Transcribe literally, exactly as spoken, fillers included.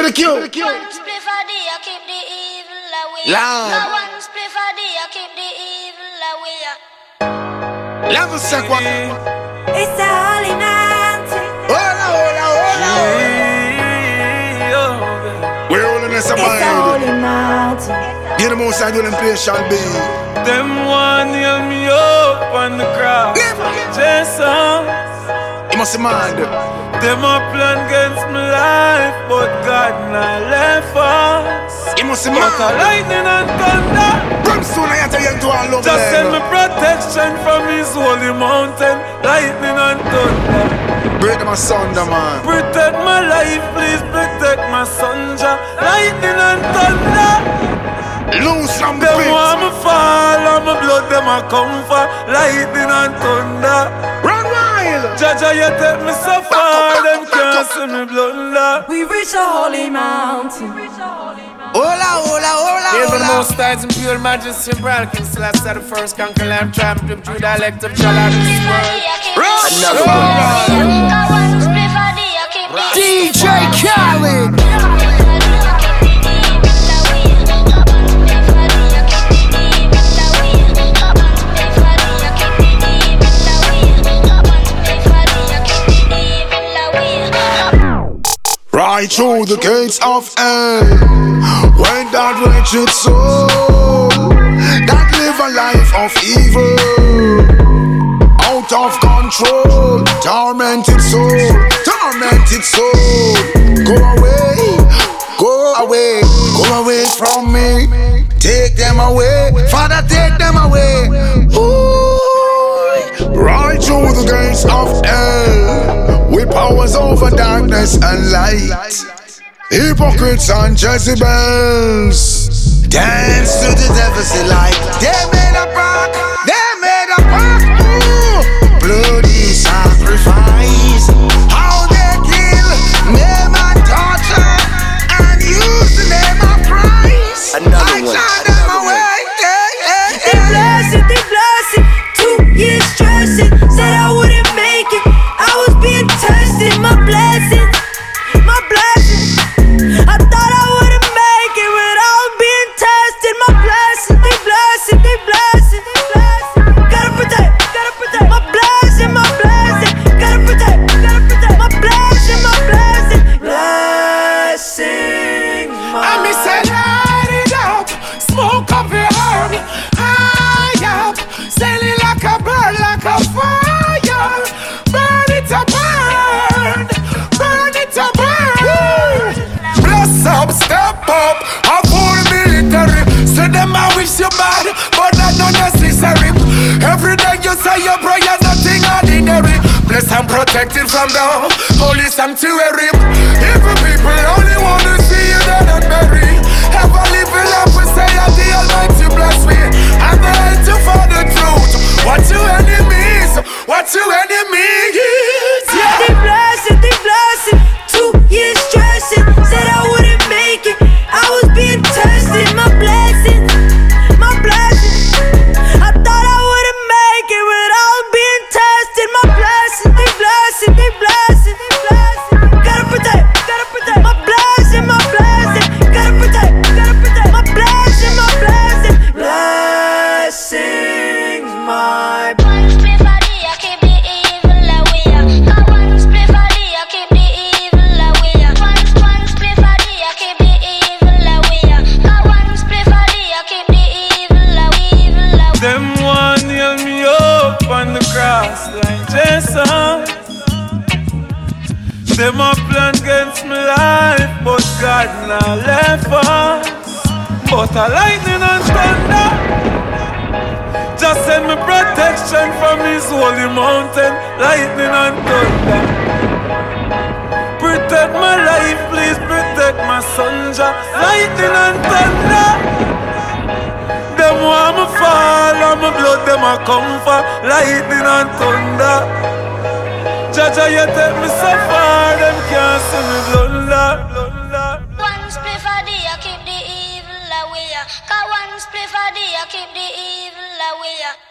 the queue. One spliff a day, I keep the evil away. Lord. Now one spliff a day, I keep the evil away. Level second. It's a holy night. Hola, hola, hola. We're holding this It's a abide. holy night. Get the most I do them play shall be. Them one nail me up on the cross. Jason, You must demand. them a plan against my life, but God not left us. You must But a demand. lightning and thunder Brimstone, I have to get to all love. just send me protection from His holy mountain. Lightning and thunder, Break them asunder, man. protect my life, please protect my son. Jah. Lightning and thunder. Loose from the Them pit. want me fall and my blood them a come for lightning and thunder. Run wild. Jaja, you take me so far, them can't see me blunder. We reach a holy mountain. Hola, hola, hola, Hail for the hola. most tides and pure majesty and broad King Celestia the first conquer lamb tramp to true dialect of Jala this world. Another One spliff a day, I keep the D J Khaled. Right through the gates of hell went that wretched soul that live a life of evil, out of control, tormented soul, tormented soul. Go away, go away, go away from me. Take them away, Father, take them away. Ooh, right through the gates of hell, with powers over darkness and light, hypocrites and Jezebels dance to the devil's delight. They made a pact, they made a pact, ooh, bloody sacrifice. How they kill, maim and torture, and use the name of Christ. Another I one, turn them another away, yeah, yeah, They yeah. blasted, they blasted. Two years stressing. Said I wouldn't make it. I was being tested. My blessing, my blessing. I thought I wouldn't make it, but I was being tested. My blessing, they blessing, they blessing, they blessing. Gotta protect, gotta protect. My blessing, my blessing. Gotta protect, gotta protect. My blessing, my blessing. Blessing, my I miss a light it up, smoke up your herb, high up, selling like a bird, like a fire. Burn it to burn, burn it to burn. Bless up, step up, a full military. Say them I wish you bad, but that's not necessary. Every day you say your prayer, nothing ordinary. Blessed and protected from the holy sanctuary. Evil people only want to see you dead and buried. Ever live a life we say that the Almighty bless me, and the hate to for the truth. What you enemies, what you enemies, yeah. They blasted, they blasted. Two years stressing. Said I wouldn't make it. I was being tested. My blessing, my blessing. I thought I wouldn't make it, but I was being tested. My blessing, they blasted, they blasted, they blasted. Gotta protect, gotta protect. My blessing, my blessing. Gotta protect, gotta protect. My blessing, my blessing. Blessings, my. One spliff a day, I keep the evil away. One spliff a day, I keep the evil away. One one spliff a day, I keep the evil away. One spliff a day, I keep the evil away, evil away. Them one nail me up on the cross like Jason. Them a plan against my life, but God not left us. But a lightning and thunder just send me protection from His holy mountain. Lightning and thunder, protect my life, please protect my son. Jah. Lightning and thunder. Them want me fall and my blood them a come for lightning and thunder. Jaja, you take me so far, them can't see me blunder. One spliff a day, I keep the evil away. One spliff a day, I keep the evil away.